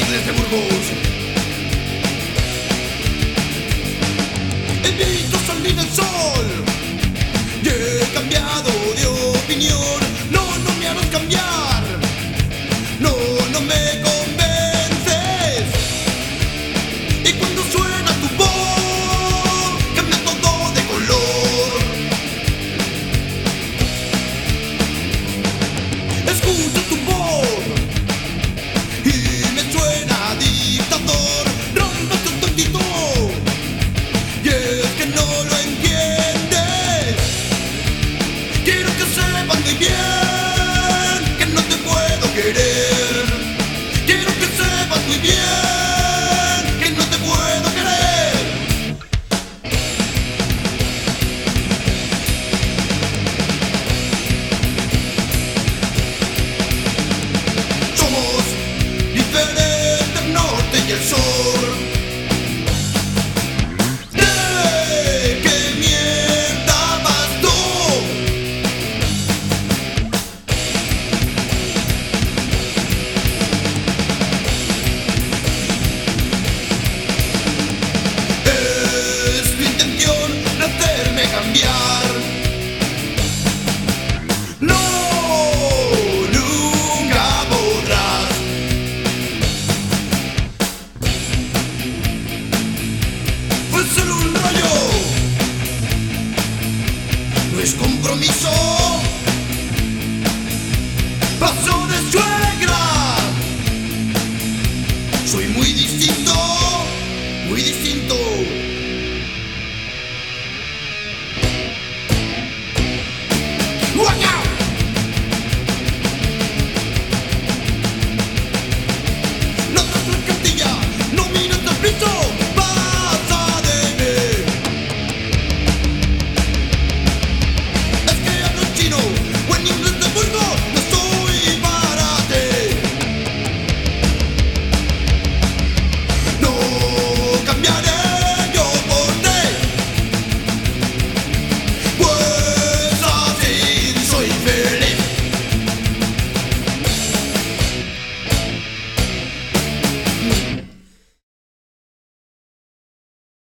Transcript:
desde Burgos. He visto salir el sol y he cambiado de opinión. No, no me harás cambiar. No, no me convences. Y cuando suena tu voz, cambia todo de color. Escucho tu voz y me suena dictador. Rompe tu tontito, y es que no lo entiendes. Quiero que sepas muy bien que no te puedo querer. Quiero que sepas muy bien que no te puedo querer. Somos diferentes el norte y el sur. ¿De qué mierda vas tú? Es tu intención de hacerme cambiar. No, nunca podrás. Fue solo un rollo, no es compromiso. Paso de suegra, soy muy distinto.